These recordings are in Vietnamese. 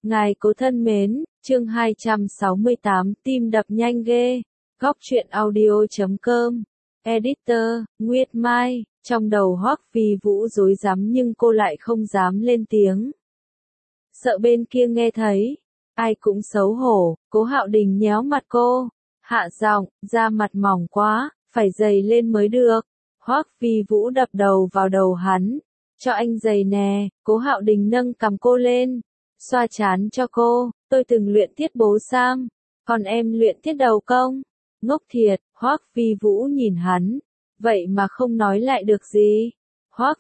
Ngài cố thân mến, chương 268 tim đập nhanh ghê. Góc truyện audio.com. Editor, Nguyệt Mai. Trong đầu Hoắc Phi Vũ rối rắm nhưng cô lại không dám lên tiếng. Sợ bên kia nghe thấy. Ai cũng xấu hổ, Cố Hạo Đình nhéo mặt cô. Hạ giọng, da mặt mỏng quá, phải dày lên mới được. Hoắc Phi Vũ đập đầu vào đầu hắn. Cho anh giày nè, Cố Hạo Đình nâng cằm cô lên. Xoa chán cho cô, tôi từng luyện thiết bố sam, còn em luyện thiết đầu công. Ngốc thiệt, Hoắc Phi Vũ nhìn hắn, vậy mà không nói lại được gì. Hoắc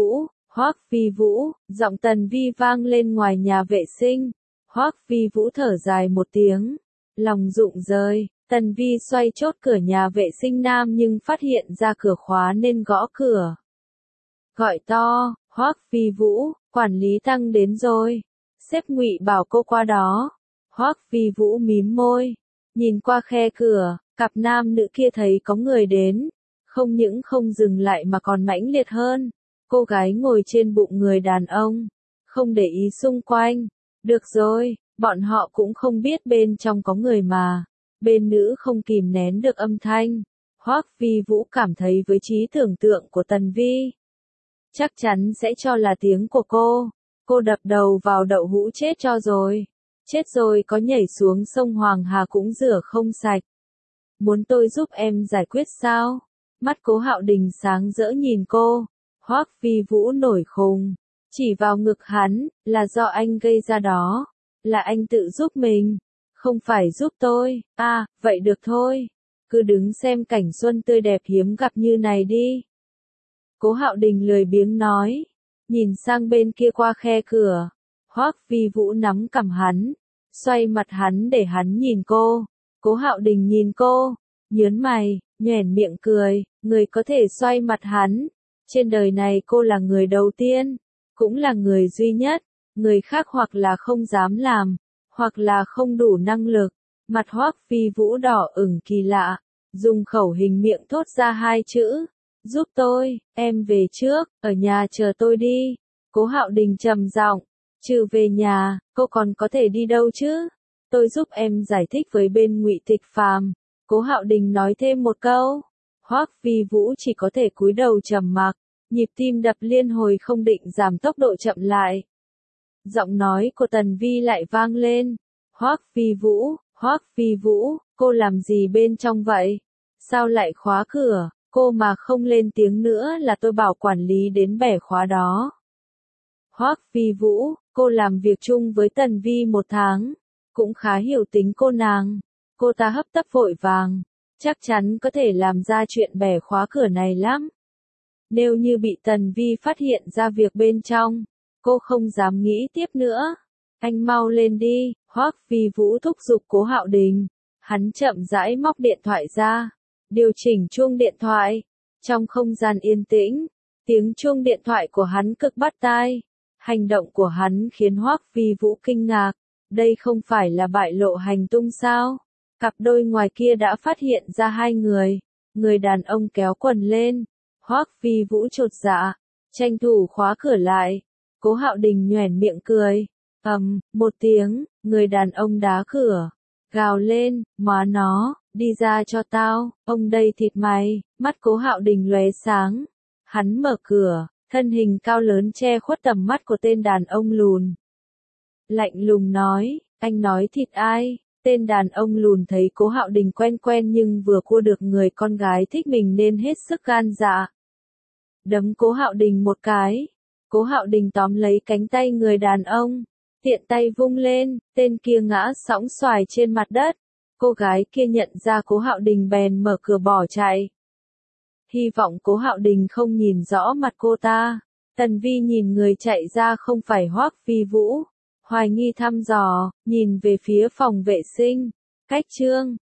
Phi Vũ, giọng Tần Vi vang lên ngoài nhà vệ sinh. Hoắc Phi Vũ thở dài một tiếng, lòng rụng rời. Tần Vi xoay chốt cửa nhà vệ sinh nam nhưng phát hiện ra cửa khóa nên gõ cửa. Gọi to, Hoắc Phi Vũ, quản lý Tăng đến rồi. Sếp Ngụy bảo cô qua đó. Hoắc Phi Vũ mím môi, nhìn qua khe cửa, cặp nam nữ kia thấy có người đến, không những không dừng lại mà còn mãnh liệt hơn. Cô gái ngồi trên bụng người đàn ông, không để ý xung quanh. Được rồi, bọn họ cũng không biết bên trong có người mà. Bên nữ không kìm nén được âm thanh. Hoắc Phi Vũ cảm thấy với trí tưởng tượng của Tần Vi, chắc chắn sẽ cho là tiếng của cô. Cô đập đầu vào đậu hũ chết cho rồi. Chết rồi có nhảy xuống sông Hoàng Hà cũng rửa không sạch. Muốn tôi giúp em giải quyết sao? Mắt Cố Hạo Đình sáng rỡ nhìn cô. Hoắc Phi Vũ nổi khùng, chỉ vào ngực hắn, là do anh gây ra đó. Là anh tự giúp mình, không phải giúp tôi. À, vậy được thôi. Cứ đứng xem cảnh xuân tươi đẹp hiếm gặp như này đi. Cố Hạo Đình lười biếng nói. Nhìn sang bên kia qua khe cửa. Hoắc Phi Vũ nắm cằm hắn, xoay mặt hắn để hắn nhìn cô. Cố Hạo Đình nhìn cô, nhớn mày, nhoẻn miệng cười, người có thể xoay mặt hắn. Trên đời này cô là người đầu tiên, cũng là người duy nhất. Người khác hoặc là không dám làm, hoặc là không đủ năng lực. Mặt Hoắc Phi Vũ đỏ ửng kỳ lạ, dùng khẩu hình miệng thốt ra hai chữ. Giúp tôi, em về trước, ở nhà chờ tôi đi. Cố Hạo Đình trầm giọng, trừ về nhà, cô còn có thể đi đâu chứ? Tôi giúp em giải thích với bên Ngụy Tịch Phàm. Cố Hạo Đình nói thêm một câu. Hoắc Phi Vũ chỉ có thể cúi đầu trầm mặc, nhịp tim đập liên hồi không định giảm tốc độ chậm lại. Giọng nói của Tần Vi lại vang lên. Hoắc Phi Vũ, cô làm gì bên trong vậy? Sao lại khóa cửa? Cô mà không lên tiếng nữa là tôi bảo quản lý đến bẻ khóa đó. Hoắc Phi Vũ, cô làm việc chung với Tần Vi 1 tháng, cũng khá hiểu tính cô nàng. Cô ta hấp tấp vội vàng, chắc chắn có thể làm ra chuyện bẻ khóa cửa này lắm. Nếu như bị Tần Vi phát hiện ra việc bên trong, cô không dám nghĩ tiếp nữa. Anh mau lên đi, Hoắc Phi Vũ thúc giục Cố Hạo Đình. Hắn chậm rãi móc điện thoại ra, điều chỉnh chuông điện thoại. Trong không gian yên tĩnh, tiếng chuông điện thoại của hắn cực bắt tai. Hành động của hắn khiến Hoắc Phi Vũ kinh ngạc. Đây không phải là bại lộ hành tung sao? Cặp đôi ngoài kia đã phát hiện ra hai người. Người đàn ông kéo quần lên. Hoắc Phi Vũ chột dạ, tranh thủ khóa cửa lại. Cố Hạo Đình nhoẻn miệng cười. Một tiếng, người đàn ông đá cửa, gào lên, má nó, đi ra cho tao, ông đây thịt mày. Mắt Cố Hạo Đình lóe sáng. Hắn mở cửa, thân hình cao lớn che khuất tầm mắt của tên đàn ông lùn. Lạnh lùng nói, anh nói thịt ai? Tên đàn ông lùn thấy Cố Hạo Đình quen quen nhưng vừa cua được người con gái thích mình nên hết sức gan dạ. Đấm Cố Hạo Đình một cái. Cố Hạo Đình tóm lấy cánh tay người đàn ông, tiện tay vung lên, tên kia ngã sõng xoài trên mặt đất. Cô gái kia nhận ra Cố Hạo Đình bèn mở cửa bỏ chạy. Hy vọng Cố Hạo Đình không nhìn rõ mặt cô ta. Tần Vi nhìn người chạy ra không phải Hoắc Phi Vũ, hoài nghi thăm dò, nhìn về phía phòng vệ sinh. Cách chương